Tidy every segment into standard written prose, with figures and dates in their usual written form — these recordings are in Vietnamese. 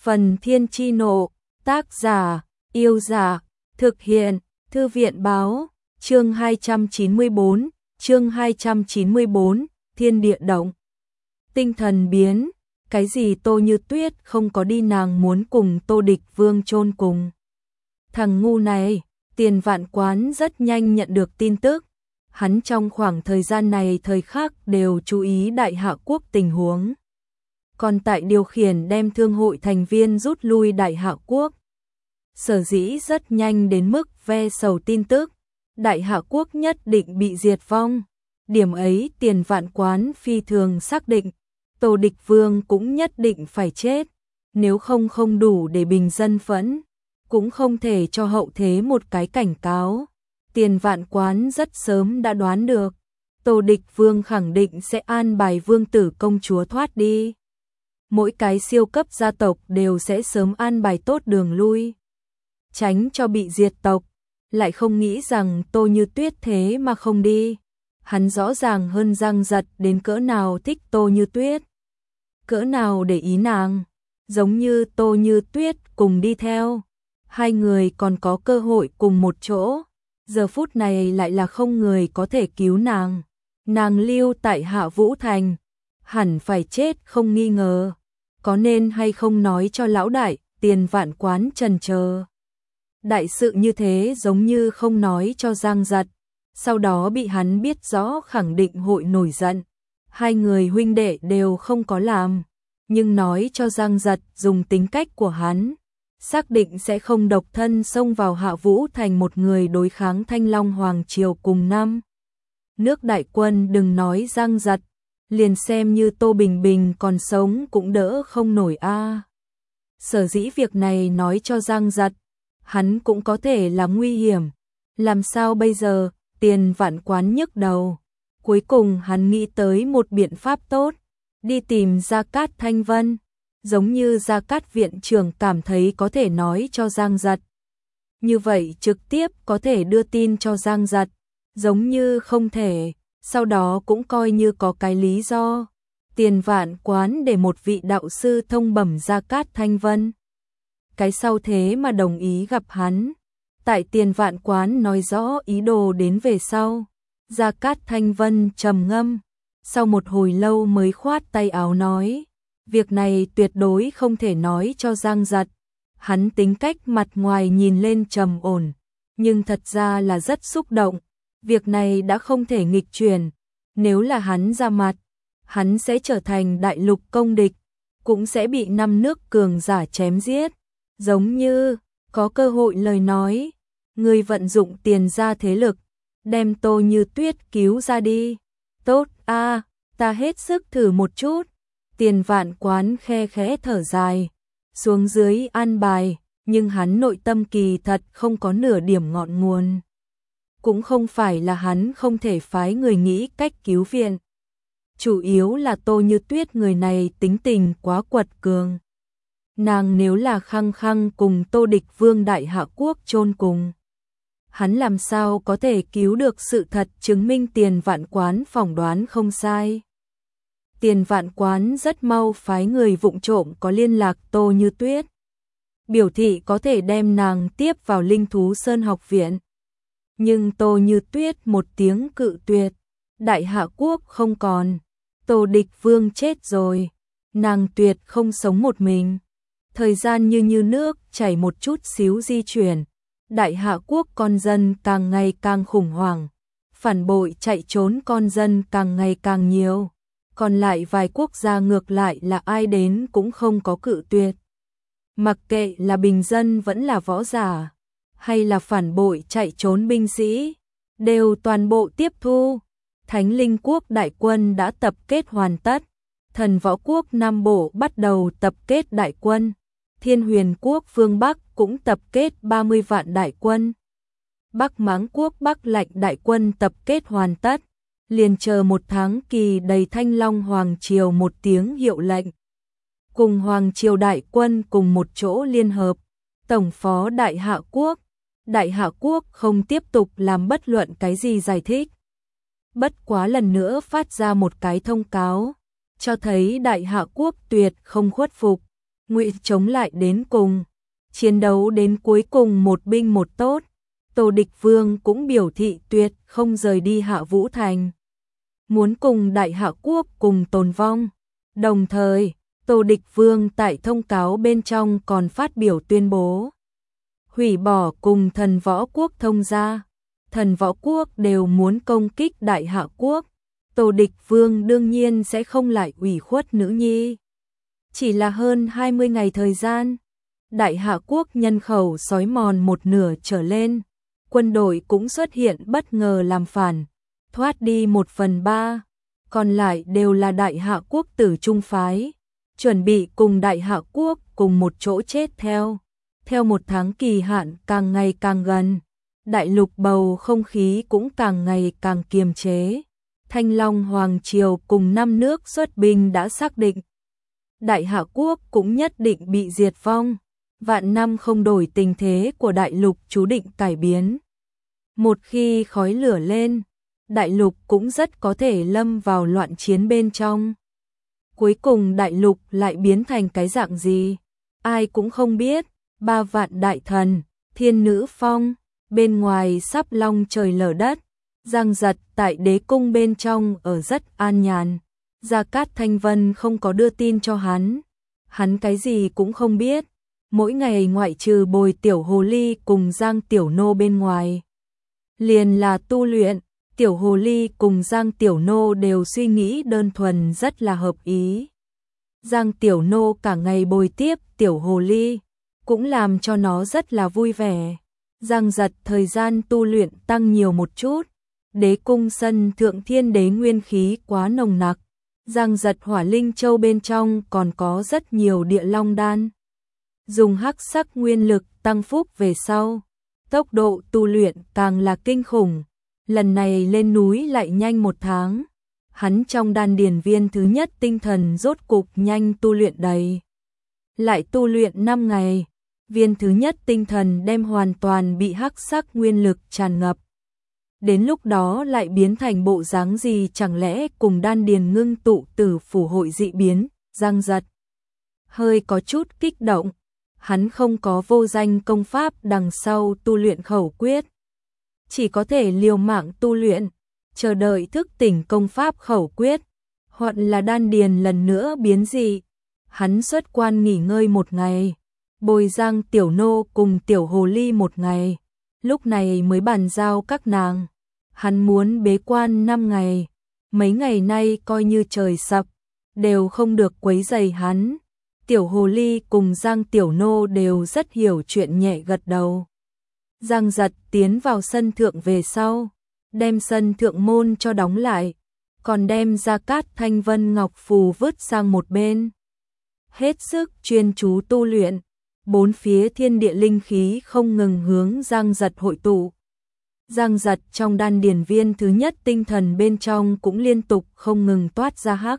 Phần Thiên Chi Nộ, tác giả, Yêu Giả, thực hiện, Thư viện Báo, chương 294, Thiên Địa Động. Tinh thần biến, cái gì Tô Như Tuyết không có đi, nàng muốn cùng Tô Địch Vương chôn cùng. Thằng ngu này, Tiền Vạn Quán rất nhanh nhận được tin tức. Hắn trong khoảng thời gian này thời khắc đều chú ý Đại Hạ Quốc tình huống. Còn tại điều khiển đem thương hội thành viên rút lui Đại Hạ Quốc. Sở dĩ rất nhanh đến mức ve sầu tin tức, Đại Hạ Quốc nhất định bị diệt vong. Điểm ấy Tiền Vạn Quán phi thường xác định, Tô Địch Vương cũng nhất định phải chết, nếu không đủ để bình dân phẫn, cũng không thể cho hậu thế một cái cảnh cáo. Tiền Vạn Quán rất sớm đã đoán được, Tô Địch Vương khẳng định sẽ an bài vương tử công chúa thoát đi. Mỗi cái siêu cấp gia tộc đều sẽ sớm an bài tốt đường lui, tránh cho bị diệt tộc. Lại không nghĩ rằng Tô Như Tuyết thế mà không đi. Hắn rõ ràng hơn Giang Giật đến cỡ nào thích Tô Như Tuyết, cỡ nào để ý nàng, giống như Tô Như Tuyết cùng đi theo, hai người còn có cơ hội cùng một chỗ. Giờ phút này lại là không người có thể cứu nàng. Nàng lưu tại Hạ Vũ Thành, hẳn phải chết không nghi ngờ. Có nên hay không nói cho lão đại? Tiền Vạn Quán chần chờ. Đại sự như thế giống như không nói cho Giang Giật, sau đó bị hắn biết rõ khẳng định hội nổi giận. Hai người huynh đệ đều không có làm, nhưng nói cho Giang Giật dùng tính cách của hắn, xác định sẽ không độc thân xông vào Hạ Vũ Thành một người đối kháng Thanh Long Hoàng Triều cùng năm nước đại quân. Đừng nói Giang Giật, liền xem như Tô Bình Bình còn sống cũng đỡ không nổi a. Sở dĩ việc này nói cho Giang Giật, hắn cũng có thể là nguy hiểm. Làm sao bây giờ? Tiền Vạn Quán nhức đầu. Cuối cùng hắn nghĩ tới một biện pháp tốt, đi tìm Gia Cát Thanh Vân. Giống như Gia Cát viện trưởng cảm thấy có thể nói cho Giang Giật, như vậy trực tiếp có thể đưa tin cho Giang Giật. Giống như không thể, sau đó cũng coi như có cái lý do. Tiền Vạn Quán để một vị đạo sư thông bẩm Gia Cát Thanh Vân, cái sau thế mà đồng ý gặp hắn. Tại Tiền Vạn Quán nói rõ ý đồ đến về sau, Gia Cát Thanh Vân trầm ngâm, sau một hồi lâu mới khoát tay áo nói, việc này tuyệt đối không thể nói cho Giang Giật. Hắn tính cách mặt ngoài nhìn lên trầm ổn, nhưng thật ra là rất xúc động. Việc này đã không thể nghịch chuyển, nếu là hắn ra mặt, hắn sẽ trở thành đại lục công địch, cũng sẽ bị năm nước cường giả chém giết. Giống như có cơ hội lời nói, người vận dụng tiền ra thế lực, đem Tô Như Tuyết cứu ra đi. Tốt a, ta hết sức thử một chút. Tiền Vạn Quán khe khẽ thở dài, xuống dưới an bài, nhưng hắn nội tâm kỳ thật không có nửa điểm ngọn nguồn. Cũng không phải là hắn không thể phái người nghĩ cách cứu viện, chủ yếu là Tô Như Tuyết người này tính tình quá quật cường. Nàng nếu là khăng khăng cùng Tô Địch Vương Đại Hạ Quốc chôn cùng, hắn làm sao có thể cứu được? Sự thật chứng minh Tiền Vạn Quán phỏng đoán không sai. Tiền Vạn Quán rất mau phái người vụng trộm có liên lạc Tô Như Tuyết, biểu thị có thể đem nàng tiếp vào Linh Thú Sơn học viện. Nhưng Tô Như Tuyết một tiếng cự tuyệt. Đại Hạ Quốc không còn, Tô Địch Vương chết rồi, nàng tuyệt không sống một mình. Thời gian như nước chảy một chút xíu di chuyển, Đại Hạ Quốc con dân càng ngày càng khủng hoảng, phản bội chạy trốn con dân càng ngày càng nhiều. Còn lại vài quốc gia ngược lại là ai đến cũng không có cự tuyệt. Mặc kệ là bình dân vẫn là võ giả, hay là phản bội chạy trốn binh sĩ, đều toàn bộ tiếp thu. Thánh Linh Quốc đại quân đã tập kết hoàn tất, Thần Võ Quốc Nam Bộ bắt đầu tập kết đại quân, Thiên Huyền Quốc phương Bắc cũng tập kết 30 vạn đại quân, Bắc Mãng Quốc Bắc Lạnh đại quân tập kết hoàn tất, liền chờ một tháng kỳ đầy Thanh Long Hoàng Triều một tiếng hiệu lệnh, cùng Hoàng Triều đại quân cùng một chỗ liên hợp, tổng phó Đại Hạ Quốc. Đại Hạ Quốc không tiếp tục làm bất luận cái gì giải thích, bất quá lần nữa phát ra một cái thông cáo, cho thấy Đại Hạ Quốc tuyệt không khuất phục. Ngụy chống lại đến cùng, chiến đấu đến cuối cùng một binh một tốt. Tô Địch Vương cũng biểu thị tuyệt không rời đi Hạ Vũ Thành, muốn cùng Đại Hạ quốc cùng tồn vong. Đồng thời, Tô Địch Vương tại thông cáo bên trong còn phát biểu tuyên bố hủy bỏ cùng Thần Võ quốc thông gia. Thần Võ quốc đều muốn công kích Đại Hạ quốc, Tô Địch Vương đương nhiên sẽ không lại ủy khuất nữ nhi. Chỉ là hơn 20 ngày thời gian, Đại Hạ quốc nhân khẩu xói mòn một nửa trở lên, quân đội cũng xuất hiện bất ngờ làm phản, thoát đi 1/3, còn lại đều là Đại Hạ quốc tử trung phái, chuẩn bị cùng Đại Hạ quốc cùng một chỗ chết theo. Theo một tháng kỳ hạn càng ngày càng gần, đại lục bầu không khí cũng càng ngày càng kiềm chế. Thanh Long Hoàng Triều cùng 5 nước xuất binh đã xác định, Đại Hạ quốc cũng nhất định bị diệt vong. Vạn năm không đổi tình thế của đại lục chú định cải biến. Một khi khói lửa lên, đại lục cũng rất có thể lâm vào loạn chiến bên trong. Cuối cùng đại lục lại biến thành cái dạng gì? Ai cũng không biết. 3 vạn đại thần, thiên nữ phong, bên ngoài sắp long trời lở đất. Giang Giật tại đế cung bên trong ở rất an nhàn. Gia Cát Thanh Vân không có đưa tin cho hắn. Hắn cái gì cũng không biết. Mỗi ngày ngoại trừ bồi tiểu hồ ly cùng Giang Tiểu Nô bên ngoài, liền là tu luyện. Tiểu hồ ly cùng Giang Tiểu Nô đều suy nghĩ đơn thuần rất là hợp ý. Giang Tiểu Nô cả ngày bồi tiếp tiểu hồ ly, cũng làm cho nó rất là vui vẻ. Giang Giật thời gian tu luyện tăng nhiều một chút. Đế cung sân thượng thiên đế nguyên khí quá nồng nặc. Giang Giật hỏa linh châu bên trong còn có rất nhiều địa long đan. Dùng hắc sắc nguyên lực tăng phúc về sau, tốc độ tu luyện càng là kinh khủng. Lần này lên núi lại nhanh 1 tháng. Hắn trong đan điền viên thứ nhất tinh thần rốt cục nhanh tu luyện đầy. Lại tu luyện 5 ngày, viên thứ nhất tinh thần đem hoàn toàn bị hắc sắc nguyên lực tràn ngập. Đến lúc đó lại biến thành bộ dáng gì, chẳng lẽ cùng đan điền ngưng tụ tử phủ hội dị biến? Giang Giật hơi có chút kích động. Hắn không có vô danh công pháp đằng sau tu luyện khẩu quyết, chỉ có thể liều mạng tu luyện, chờ đợi thức tỉnh công pháp khẩu quyết, hoặc là đan điền lần nữa biến dị. Hắn xuất quan nghỉ ngơi 1 ngày, bồi Giang Tiểu Nô cùng tiểu hồ ly 1 ngày, lúc này mới bàn giao các nàng. Hắn muốn bế quan 5 ngày, mấy ngày nay coi như trời sập, đều không được quấy rầy hắn. Tiểu hồ ly cùng Giang Tiểu Nô đều rất hiểu chuyện, nhẹ gật đầu. Giang Giật tiến vào sân thượng về sau, đem sân thượng môn cho đóng lại, còn đem Gia Cát Thanh Vân Ngọc Phù vứt sang một bên. Hết sức chuyên chú tu luyện, 4 phía thiên địa linh khí không ngừng hướng Giang Giật hội tụ. Giang Giật trong đan điền viên thứ nhất tinh thần bên trong cũng liên tục không ngừng toát ra hắc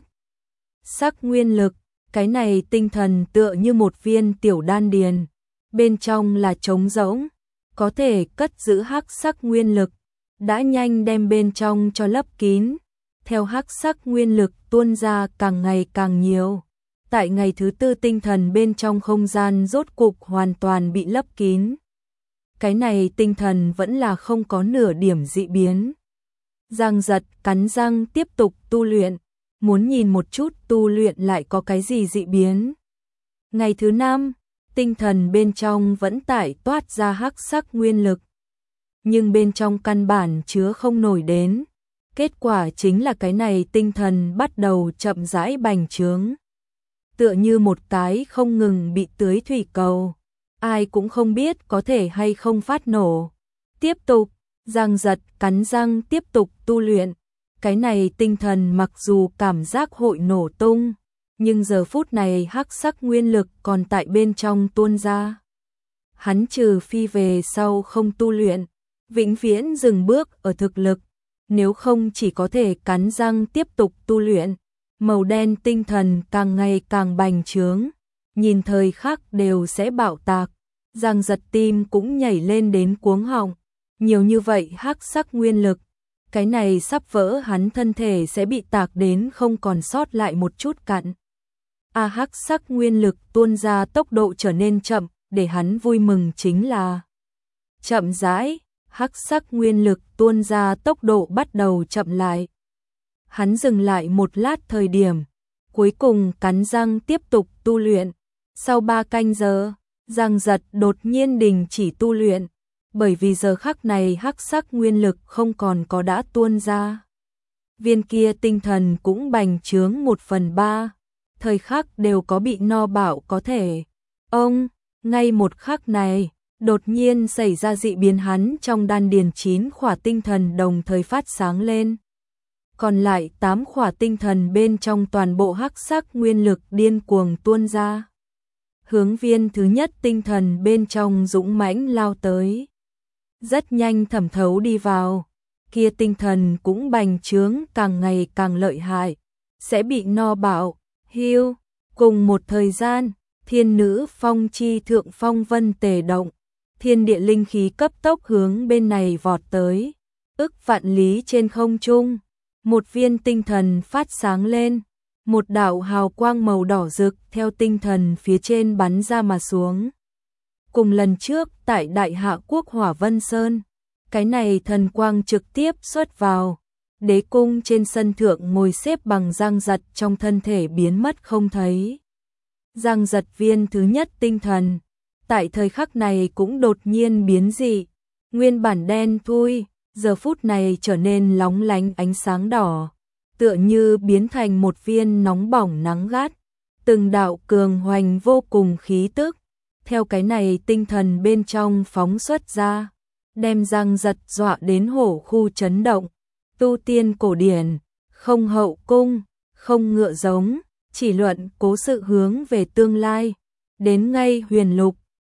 sắc nguyên lực. Cái này tinh thần tựa như một viên tiểu đan điền, bên trong là trống rỗng, có thể cất giữ hắc sắc nguyên lực, đã nhanh đem bên trong cho lấp kín. Theo hắc sắc nguyên lực tuôn ra càng ngày càng nhiều, tại ngày thứ 4 tinh thần bên trong không gian rốt cục hoàn toàn bị lấp kín. Cái này tinh thần vẫn là không có nửa điểm dị biến. Giang Giật cắn răng tiếp tục tu luyện, muốn nhìn một chút tu luyện lại có cái gì dị biến. Ngày thứ 5, tinh thần bên trong vẫn tải toát ra hắc sắc nguyên lực, nhưng bên trong căn bản chứa không nổi đến. Kết quả chính là cái này tinh thần bắt đầu chậm rãi bành trướng, tựa như một cái không ngừng bị tưới thủy cầu, ai cũng không biết có thể hay không phát nổ. Tiếp tục, Giang Giật cắn răng tiếp tục tu luyện. Cái này tinh thần mặc dù cảm giác hội nổ tung, nhưng giờ phút này hắc sắc nguyên lực còn tại bên trong tuôn ra. Hắn trừ phi về sau không tu luyện, vĩnh viễn dừng bước ở thực lực, nếu không chỉ có thể cắn răng tiếp tục tu luyện. Màu đen tinh thần càng ngày càng bành trướng, nhìn thời khắc đều sẽ bạo tạc. Giang Giật tim cũng nhảy lên đến cuống họng, nhiều như vậy hắc sắc nguyên lực, cái này sắp vỡ, hắn thân thể sẽ bị tạc đến không còn sót lại một chút cặn. hắc sắc nguyên lực tuôn ra tốc độ trở nên chậm, để hắn vui mừng chính là chậm rãi, hắc sắc nguyên lực tuôn ra tốc độ bắt đầu chậm lại. Hắn dừng lại một lát thời điểm, cuối cùng cắn răng tiếp tục tu luyện. Sau 3 canh giờ, Giang Giật đột nhiên đình chỉ tu luyện, bởi vì giờ khắc này hắc sắc nguyên lực không còn có đã tuôn ra. Viên kia tinh thần cũng bành trướng 1/3, thời khắc đều có bị no bạo có thể. Ngay một khắc này, đột nhiên xảy ra dị biến, hắn trong đan điền 9 khỏa tinh thần đồng thời phát sáng lên. Còn lại 8 khỏa tinh thần bên trong toàn bộ hắc sắc nguyên lực điên cuồng tuôn ra. Hướng viên thứ nhất tinh thần bên trong dũng mãnh lao tới. Rất nhanh thẩm thấu đi vào. Kia tinh thần cũng bành trướng càng ngày càng lợi hại. Sẽ bị no bạo, hiu. Cùng một thời gian, thiên nữ phong chi thượng phong vân tề động. Thiên địa linh khí cấp tốc hướng bên này vọt tới. Ức vạn lý trên không trung. Một viên tinh thần phát sáng lên. Một đạo hào quang màu đỏ rực theo tinh thần phía trên bắn ra mà xuống. Cùng lần trước tại Đại Hạ Quốc Hỏa Vân Sơn, cái này thần quang trực tiếp xuất vào. Đế cung trên sân thượng ngồi xếp bằng Giang Giật trong thân thể biến mất không thấy. Giang Giật viên thứ nhất tinh thần, tại thời khắc này cũng đột nhiên biến dị. Nguyên bản đen thui, giờ phút này trở nên lóng lánh ánh sáng đỏ. Tựa như biến thành một viên nóng bỏng nắng gắt, từng đạo cường hoành vô cùng khí tức, theo cái này tinh thần bên trong phóng xuất ra, đem Giang Giật dọa đến hổ khu chấn động. Tu tiên cổ điển, không hậu cung, không ngựa giống, chỉ luận cố sự hướng về tương lai, đến ngay huyền lục,